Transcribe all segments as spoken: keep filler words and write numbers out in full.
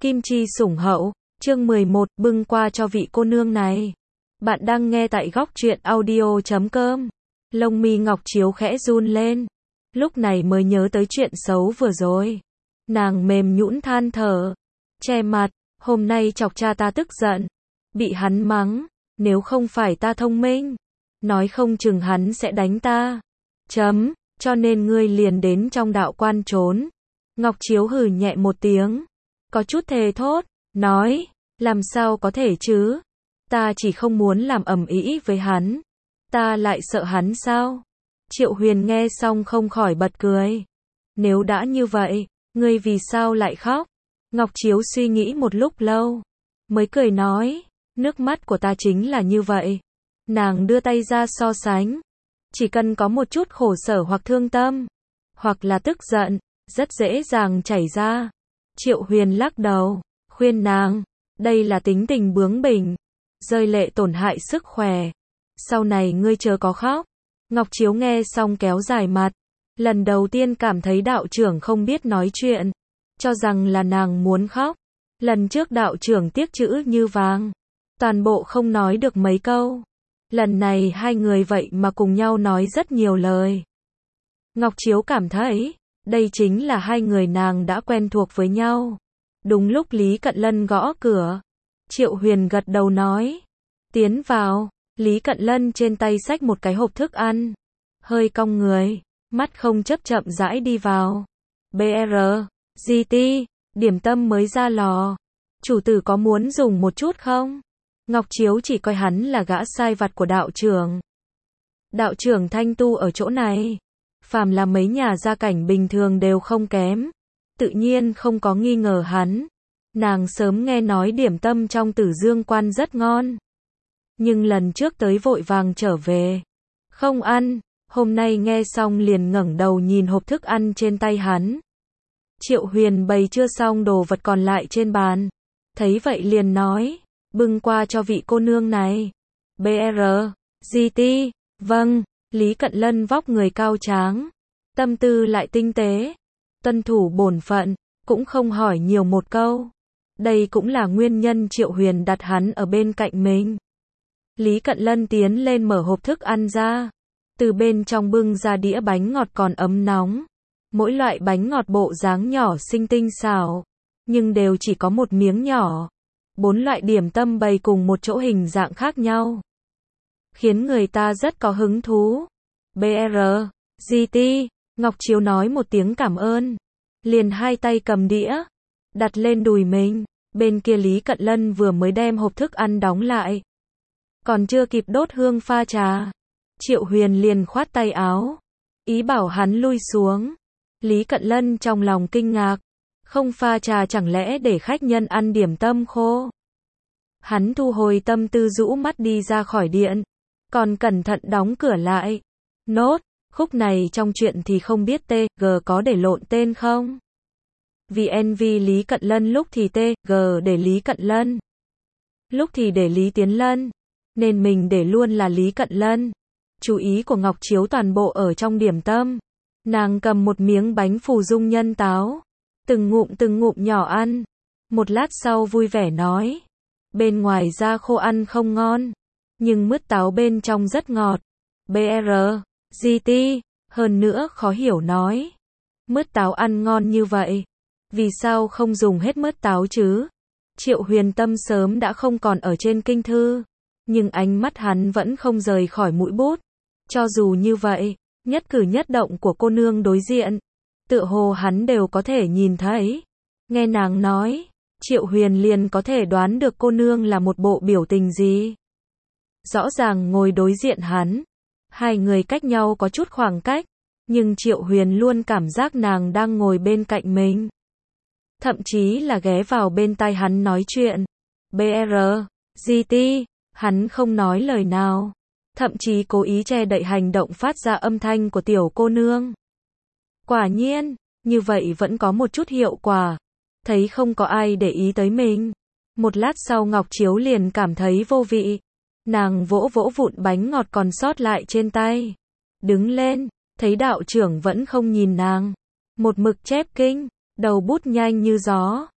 Kim chi sủng hậu, chương mười một, bưng qua cho vị cô nương này. Bạn đang nghe tại góc truyện audio chấm com. Lông mi Ngọc Chiếu khẽ run lên. Lúc này mới nhớ tới chuyện xấu vừa rồi. Nàng mềm nhũn than thở. Che mặt, hôm nay chọc cha ta tức giận. Bị hắn mắng, nếu không phải ta thông minh. Nói không chừng hắn sẽ đánh ta. Chấm, cho nên ngươi liền đến trong đạo quan trốn. Ngọc Chiếu hừ nhẹ một tiếng. Có chút thề thốt, nói, làm sao có thể chứ? Ta chỉ không muốn làm ầm ĩ với hắn. Ta lại sợ hắn sao? Triệu Huyền nghe xong không khỏi bật cười. Nếu đã như vậy, ngươi vì sao lại khóc? Ngọc Chiếu suy nghĩ một lúc lâu, mới cười nói, nước mắt của ta chính là như vậy. Nàng đưa tay ra so sánh. Chỉ cần có một chút khổ sở hoặc thương tâm, hoặc là tức giận, rất dễ dàng chảy ra. Triệu Huyền lắc đầu, khuyên nàng, đây là tính tình bướng bỉnh, rơi lệ tổn hại sức khỏe. Sau này ngươi chớ có khóc. Ngọc Chiếu nghe xong kéo dài mặt. Lần đầu tiên cảm thấy đạo trưởng không biết nói chuyện, cho rằng là nàng muốn khóc. Lần trước đạo trưởng tiếc chữ như vàng, toàn bộ không nói được mấy câu. Lần này hai người vậy mà cùng nhau nói rất nhiều lời. Ngọc Chiếu cảm thấy, đây chính là hai người nàng đã quen thuộc với nhau. Đúng lúc Lý Cận Lân gõ cửa. Triệu Huyền gật đầu nói, tiến vào. Lý Cận Lân trên tay xách một cái hộp thức ăn, hơi cong người, mắt không chấp chậm rãi đi vào. bê rờ, giê tê, điểm tâm mới ra lò. Chủ tử có muốn dùng một chút không? Ngọc Chiếu chỉ coi hắn là gã sai vặt của đạo trưởng. Đạo trưởng thanh tu ở chỗ này, phàm là mấy nhà gia cảnh bình thường đều không kém, tự nhiên không có nghi ngờ hắn. Nàng sớm nghe nói điểm tâm trong Tử Dương Quan rất ngon, nhưng lần trước tới vội vàng trở về, không ăn. Hôm nay nghe xong liền ngẩng đầu nhìn hộp thức ăn trên tay hắn. Triệu Huyền bày chưa xong đồ vật còn lại trên bàn, thấy vậy liền nói, bưng qua cho vị cô nương này. bê rờ, giê tê, vâng. Lý Cận Lân vóc người cao tráng, tâm tư lại tinh tế, tuân thủ bổn phận, cũng không hỏi nhiều một câu. Đây cũng là nguyên nhân Triệu Huyền đặt hắn ở bên cạnh mình. Lý Cận Lân tiến lên mở hộp thức ăn ra, từ bên trong bưng ra đĩa bánh ngọt còn ấm nóng. Mỗi loại bánh ngọt bộ dáng nhỏ xinh tinh xảo, nhưng đều chỉ có một miếng nhỏ. Bốn loại điểm tâm bày cùng một chỗ hình dạng khác nhau, khiến người ta rất có hứng thú. bê rờ, giê tê, Ngọc Chiếu nói một tiếng cảm ơn, liền hai tay cầm đĩa, đặt lên đùi mình. Bên kia Lý Cận Lân vừa mới đem hộp thức ăn đóng lại, còn chưa kịp đốt hương pha trà, Triệu Huyền liền khoát tay áo, ý bảo hắn lui xuống. Lý Cận Lân trong lòng kinh ngạc, không pha trà chẳng lẽ để khách nhân ăn điểm tâm khô? Hắn thu hồi tâm tư rũ mắt đi ra khỏi điện, còn cẩn thận đóng cửa lại. Nốt, khúc này trong truyện thì không biết tê giê có để lộn tên không? vê en vê Lý Cận Lân lúc thì tê giê để Lý Cận Lân, lúc thì để Lý Tiến Lân, nên mình để luôn là Lý Cận Lân. Chú ý của Ngọc Chiếu toàn bộ ở trong điểm tâm. Nàng cầm một miếng bánh phù dung nhân táo, từng ngụm từng ngụm nhỏ ăn. Một lát sau vui vẻ nói, bên ngoài da khô ăn không ngon, nhưng mứt táo bên trong rất ngọt. bê rờ, giê tê, hơn nữa khó hiểu nói, mứt táo ăn ngon như vậy, vì sao không dùng hết mứt táo chứ? Triệu Huyền tâm sớm đã không còn ở trên kinh thư, nhưng ánh mắt hắn vẫn không rời khỏi mũi bút. Cho dù như vậy, nhất cử nhất động của cô nương đối diện, tựa hồ hắn đều có thể nhìn thấy. Nghe nàng nói, Triệu Huyền liền có thể đoán được cô nương là một bộ biểu tình gì. Rõ ràng ngồi đối diện hắn, hai người cách nhau có chút khoảng cách, nhưng Triệu Huyền luôn cảm giác nàng đang ngồi bên cạnh mình. Thậm chí là ghé vào bên tai hắn nói chuyện. bê rờ, giê tê, hắn không nói lời nào, thậm chí cố ý che đậy hành động phát ra âm thanh của tiểu cô nương. Quả nhiên, như vậy vẫn có một chút hiệu quả. Thấy không có ai để ý tới mình, một lát sau Ngọc Chiếu liền cảm thấy vô vị. Nàng vỗ vỗ vụn bánh ngọt còn sót lại trên tay, đứng lên, thấy đạo trưởng vẫn không nhìn nàng, một mực chép kinh, đầu bút nhanh như gió.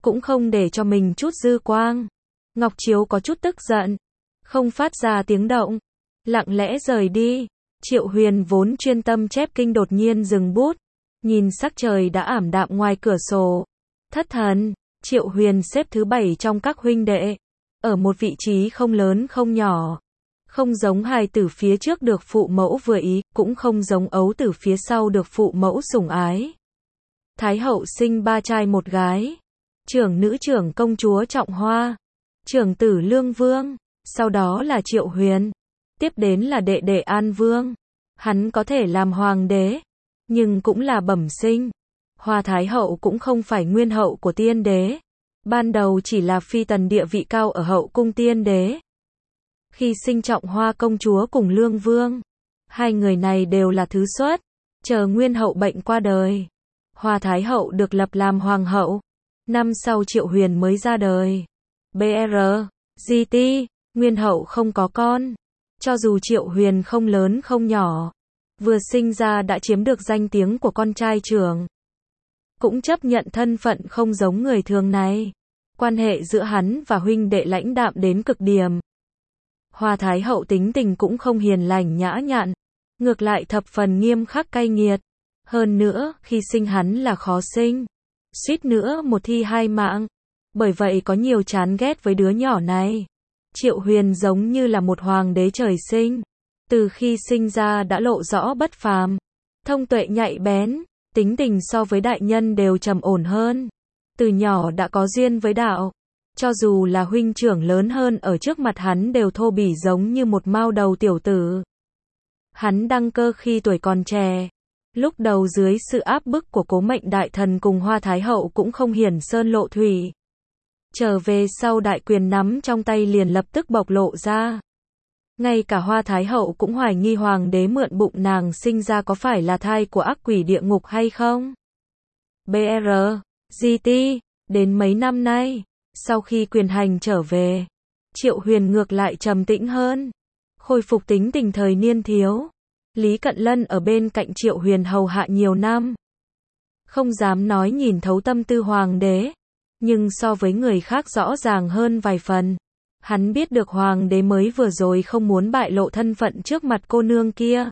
cũng không để cho mình chút dư quang. Ngọc Chiếu có chút tức giận, không phát ra tiếng động, lặng lẽ rời đi. Triệu Huyền vốn chuyên tâm chép kinh đột nhiên dừng bút, nhìn sắc trời đã ảm đạm ngoài cửa sổ. Thất thần, Triệu Huyền xếp thứ bảy trong các huynh đệ, ở một vị trí không lớn không nhỏ. Không giống hài tử phía trước được phụ mẫu vừa ý, cũng không giống ấu tử phía sau được phụ mẫu sủng ái. Thái hậu sinh ba trai một gái. Trưởng nữ trưởng công chúa Trọng Hoa, trưởng tử Lương Vương, sau đó là Triệu Huyền, tiếp đến là đệ đệ An Vương. Hắn có thể làm hoàng đế, nhưng cũng là bẩm sinh. Hoa Thái hậu cũng không phải nguyên hậu của tiên đế, ban đầu chỉ là phi tần địa vị cao ở hậu cung tiên đế. Khi sinh Trọng Hoa công chúa cùng Lương Vương, hai người này đều là thứ xuất, chờ nguyên hậu bệnh qua đời, Hoa Thái hậu được lập làm hoàng hậu. Năm sau Triệu Huyền mới ra đời. bê rờ giê tê, nguyên hậu không có con. Cho dù Triệu Huyền không lớn không nhỏ, vừa sinh ra đã chiếm được danh tiếng của con trai trưởng, cũng chấp nhận thân phận không giống người thường này. Quan hệ giữa hắn và huynh đệ lãnh đạm đến cực điểm. Hoa Thái hậu tính tình cũng không hiền lành nhã nhặn, ngược lại thập phần nghiêm khắc cay nghiệt. Hơn nữa, khi sinh hắn là khó sinh, suýt nữa một thi hai mạng. Bởi vậy có nhiều chán ghét với đứa nhỏ này. Triệu Huyền giống như là một hoàng đế trời sinh, từ khi sinh ra đã lộ rõ bất phàm, thông tuệ nhạy bén, tính tình so với đại nhân đều trầm ổn hơn. Từ nhỏ đã có duyên với đạo, cho dù là huynh trưởng lớn hơn ở trước mặt hắn đều thô bỉ giống như một mao đầu tiểu tử. Hắn đăng cơ khi tuổi còn trẻ, lúc đầu dưới sự áp bức của Cố Mệnh đại thần cùng Hoa Thái hậu cũng không hiển sơn lộ thủy. Trở về sau đại quyền nắm trong tay liền lập tức bộc lộ ra. Ngay cả Hoa Thái hậu cũng hoài nghi hoàng đế mượn bụng nàng sinh ra có phải là thai của ác quỷ địa ngục hay không. bê rờ giê tê, đến mấy năm nay, sau khi quyền hành trở về, Triệu Huyền ngược lại trầm tĩnh hơn, khôi phục tính tình thời niên thiếu. Lý Cận Lân ở bên cạnh Triệu Huyền hầu hạ nhiều năm, không dám nói nhìn thấu tâm tư hoàng đế, nhưng so với người khác rõ ràng hơn vài phần. Hắn biết được hoàng đế mới vừa rồi không muốn bại lộ thân phận trước mặt cô nương kia.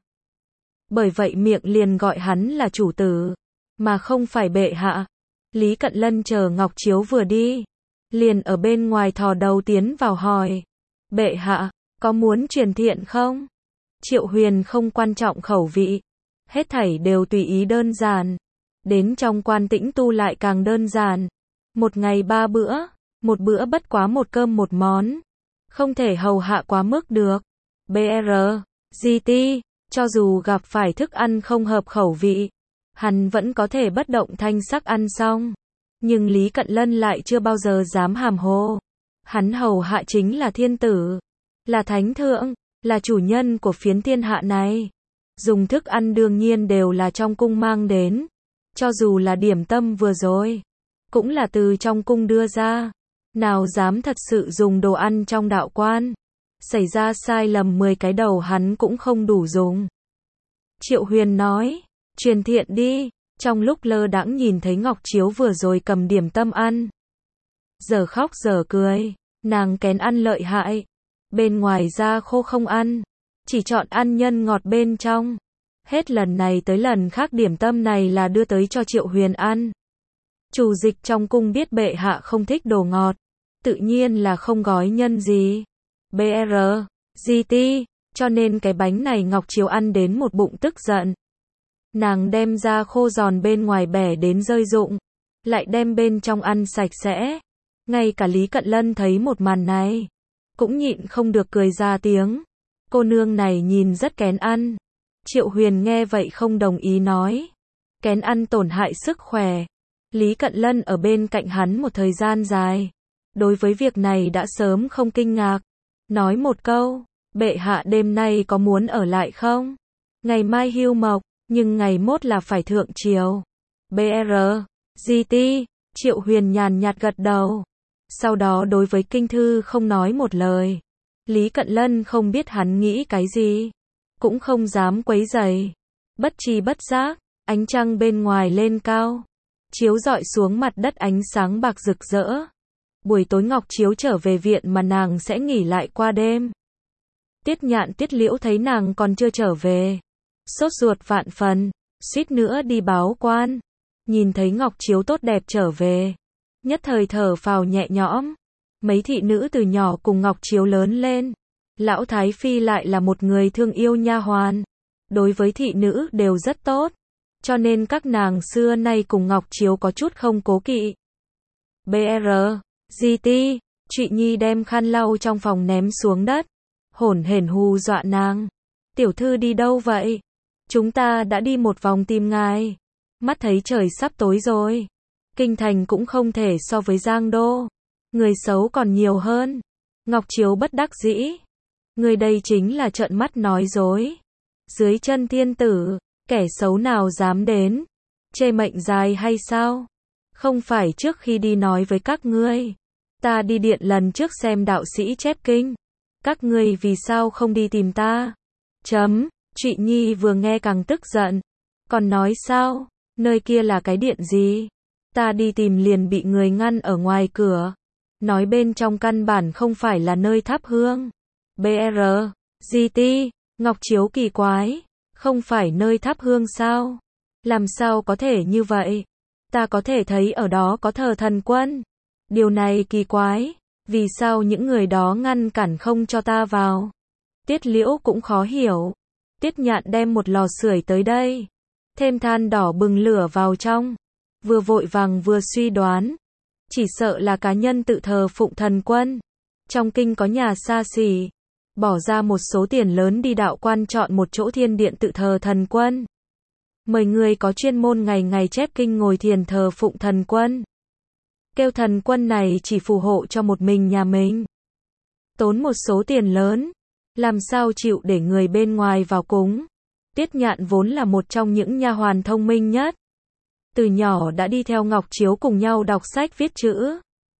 Bởi vậy miệng liền gọi hắn là chủ tử, mà không phải bệ hạ. Lý Cận Lân chờ Ngọc Chiếu vừa đi, liền ở bên ngoài thò đầu tiến vào hỏi. Bệ hạ, có muốn truyền thiện không? Triệu Huyền không quan trọng khẩu vị, hết thảy đều tùy ý đơn giản. Đến trong quan tĩnh tu lại càng đơn giản. Một ngày ba bữa, một bữa bất quá một cơm một món. Không thể hầu hạ quá mức được. bê rờ giê tê, cho dù gặp phải thức ăn không hợp khẩu vị, hắn vẫn có thể bất động thanh sắc ăn xong. Nhưng Lý Cận Lân lại chưa bao giờ dám hàm hồ. Hắn hầu hạ chính là thiên tử, là thánh thượng, là chủ nhân của phiến thiên hạ này. Dùng thức ăn đương nhiên đều là trong cung mang đến. Cho dù là điểm tâm vừa rồi, cũng là từ trong cung đưa ra. Nào dám thật sự dùng đồ ăn trong đạo quan. Xảy ra sai lầm mười cái đầu hắn cũng không đủ dùng. Triệu Huyền nói, truyền thiện đi. Trong lúc lơ đãng nhìn thấy Ngọc Chiếu vừa rồi cầm điểm tâm ăn, giờ khóc giờ cười, nàng kén ăn lợi hại. Bên ngoài da khô không ăn, chỉ chọn ăn nhân ngọt bên trong. Hết lần này tới lần khác điểm tâm này là đưa tới cho Triệu Huyền ăn. Chủ dịch trong cung biết bệ hạ không thích đồ ngọt, tự nhiên là không gói nhân gì. bê rờ giê tê, cho nên cái bánh này Ngọc Chiếu ăn đến một bụng tức giận. Nàng đem da khô giòn bên ngoài bẻ đến rơi rụng, lại đem bên trong ăn sạch sẽ. Ngay cả Lý Cận Lân thấy một màn này, cũng nhịn không được cười ra tiếng. Cô nương này nhìn rất kén ăn. Triệu Huyền nghe vậy không đồng ý nói. Kén ăn tổn hại sức khỏe. Lý Cận Lân ở bên cạnh hắn một thời gian dài, đối với việc này đã sớm không kinh ngạc. Nói một câu, bệ hạ đêm nay có muốn ở lại không? Ngày mai hưu mộc, nhưng ngày mốt là phải thượng triều. bê rờ giê tê, Triệu Huyền nhàn nhạt gật đầu. Sau đó đối với kinh thư không nói một lời. Lý Cận Lân không biết hắn nghĩ cái gì, cũng không dám quấy rầy. Bất tri bất giác, ánh trăng bên ngoài lên cao. chiếu rọi xuống mặt đất ánh sáng bạc rực rỡ. Buổi tối Ngọc Chiếu trở về viện mà nàng sẽ nghỉ lại qua đêm. Tiết Nhạn Tiết Liễu thấy nàng còn chưa trở về, sốt ruột vạn phần, suýt nữa đi báo quan. Nhìn thấy Ngọc Chiếu tốt đẹp trở về, nhất thời thở phào nhẹ nhõm. Mấy thị nữ từ nhỏ cùng Ngọc Chiếu lớn lên, lão Thái Phi lại là một người thương yêu nha hoàn, đối với thị nữ đều rất tốt, cho nên các nàng xưa nay cùng Ngọc Chiếu có chút không cố kỵ. bê rờ, giê tê, Trụy Nhi đem khăn lau trong phòng ném xuống đất, hổn hển hù dọa nàng. Tiểu thư đi đâu vậy? Chúng ta đã đi một vòng tìm ngài. Mắt thấy trời sắp tối rồi. Kinh thành cũng không thể so với Giang Đô. Người xấu còn nhiều hơn. Ngọc Chiếu bất đắc dĩ. Người đây chính là trợn mắt nói dối. Dưới chân thiên tử, kẻ xấu nào dám đến? Chê mệnh dài hay sao? Không phải trước khi đi nói với các ngươi. Ta đi điện lần trước xem đạo sĩ chép kinh. Các ngươi vì sao không đi tìm ta? Chấm, Trụy Nhi vừa nghe càng tức giận. Còn nói sao? Nơi kia là cái điện gì? Ta đi tìm liền bị người ngăn ở ngoài cửa. Nói bên trong căn bản không phải là nơi thắp hương. bê rờ, giê tê, Ngọc Chiếu kỳ quái. Không phải nơi thắp hương sao? Làm sao có thể như vậy? Ta có thể thấy ở đó có thờ thần quân. Điều này kỳ quái. Vì sao những người đó ngăn cản không cho ta vào? Tiết Liễu cũng khó hiểu. Tiết Nhạn đem một lò sưởi tới đây. Thêm than đỏ bừng lửa vào trong. Vừa vội vàng vừa suy đoán. Chỉ sợ là cá nhân tự thờ phụng thần quân. Trong kinh có nhà xa xỉ. Bỏ ra một số tiền lớn đi đạo quan chọn một chỗ thiên điện tự thờ thần quân. Mời người có chuyên môn ngày ngày chép kinh ngồi thiền thờ phụng thần quân. Kêu thần quân này chỉ phù hộ cho một mình nhà mình. Tốn một số tiền lớn. Làm sao chịu để người bên ngoài vào cúng. Tiết Nhạn vốn là một trong những nha hoàn thông minh nhất. Từ nhỏ đã đi theo Ngọc Chiếu cùng nhau đọc sách viết chữ.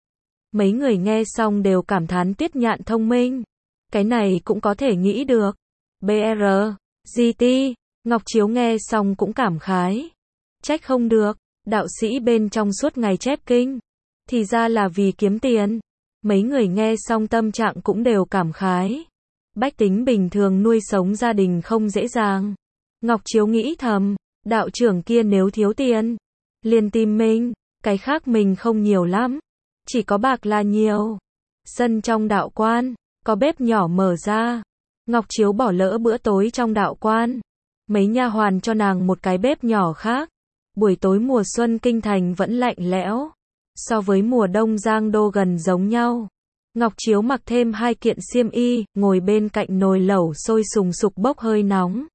Mấy người nghe xong đều cảm thán Tiết Nhạn thông minh. Cái này cũng có thể nghĩ được. bê rờ, giê tê, Ngọc Chiếu nghe xong cũng cảm khái. Trách không được, đạo sĩ bên trong suốt ngày chép kinh. Thì ra là vì kiếm tiền. Mấy người nghe xong tâm trạng cũng đều cảm khái. Bách tính bình thường nuôi sống gia đình không dễ dàng. Ngọc Chiếu nghĩ thầm, đạo trưởng kia nếu thiếu tiền, liền tìm mình, cái khác mình không nhiều lắm. Chỉ có bạc là nhiều. Sân trong đạo quan, có bếp nhỏ mở ra. Ngọc Chiếu bỏ lỡ bữa tối trong đạo quan. Mấy nha hoàn cho nàng một cái bếp nhỏ khác. Buổi tối mùa xuân kinh thành vẫn lạnh lẽo. So với mùa đông Giang Đô gần giống nhau. Ngọc Chiếu mặc thêm hai kiện xiêm y, ngồi bên cạnh nồi lẩu sôi sùng sục bốc hơi nóng.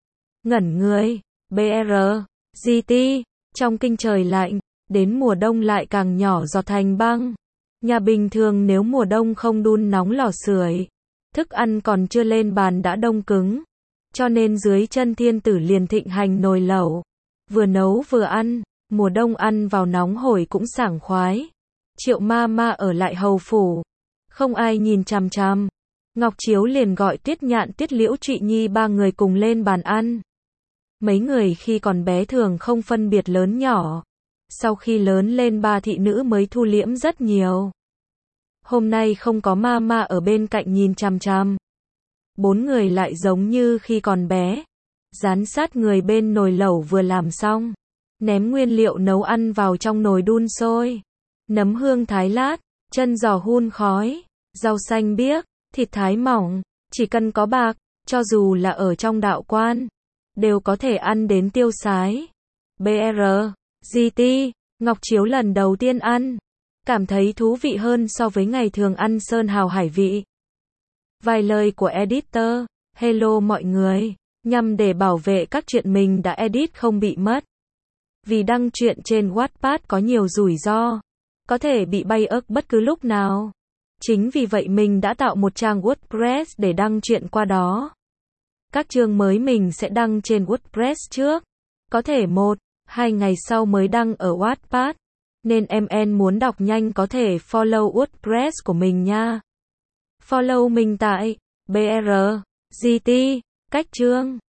Ngẩn người, bê rờ, giê tê, trong kinh trời lạnh, đến mùa đông lại càng nhỏ giọt thành băng. Nhà bình thường nếu mùa đông không đun nóng lò sưởi, thức ăn còn chưa lên bàn đã đông cứng. Cho nên dưới chân thiên tử liền thịnh hành nồi lẩu. Vừa nấu vừa ăn, mùa đông ăn vào nóng hổi cũng sảng khoái. Triệu ma ma ở lại hầu phủ. Không ai nhìn chằm chằm. Ngọc Chiếu liền gọi Tiết Nhạn Tiết Liễu Trụy Nhi ba người cùng lên bàn ăn. Mấy người khi còn bé thường không phân biệt lớn nhỏ. Sau khi lớn lên ba thị nữ mới thu liễm rất nhiều. Hôm nay không có ma ma ở bên cạnh nhìn chằm chằm. Bốn người lại giống như khi còn bé. Dán sát người bên nồi lẩu vừa làm xong. Ném nguyên liệu nấu ăn vào trong nồi đun sôi. Nấm hương thái lát, chân giò hun khói, rau xanh biếc, thịt thái mỏng. Chỉ cần có bạc, cho dù là ở trong đạo quan, đều có thể ăn đến tiêu sái. bê rờ, giê tê, Ngọc Chiếu lần đầu tiên ăn. Cảm thấy thú vị hơn so với ngày thường ăn sơn hào hải vị. Vài lời của editor. Hello mọi người. Nhằm để bảo vệ các chuyện mình đã edit không bị mất. Vì đăng truyện trên Wattpad có nhiều rủi ro. Có thể bị bay ớt bất cứ lúc nào. Chính vì vậy mình đã tạo một trang WordPress để đăng truyện qua đó. Các chương mới mình sẽ đăng trên WordPress trước. Có thể một, hai ngày sau mới đăng ở Wattpad. Nên em en muốn đọc nhanh có thể follow WordPress của mình nha. Follow mình tại bê rờ, giê tê, cách chương.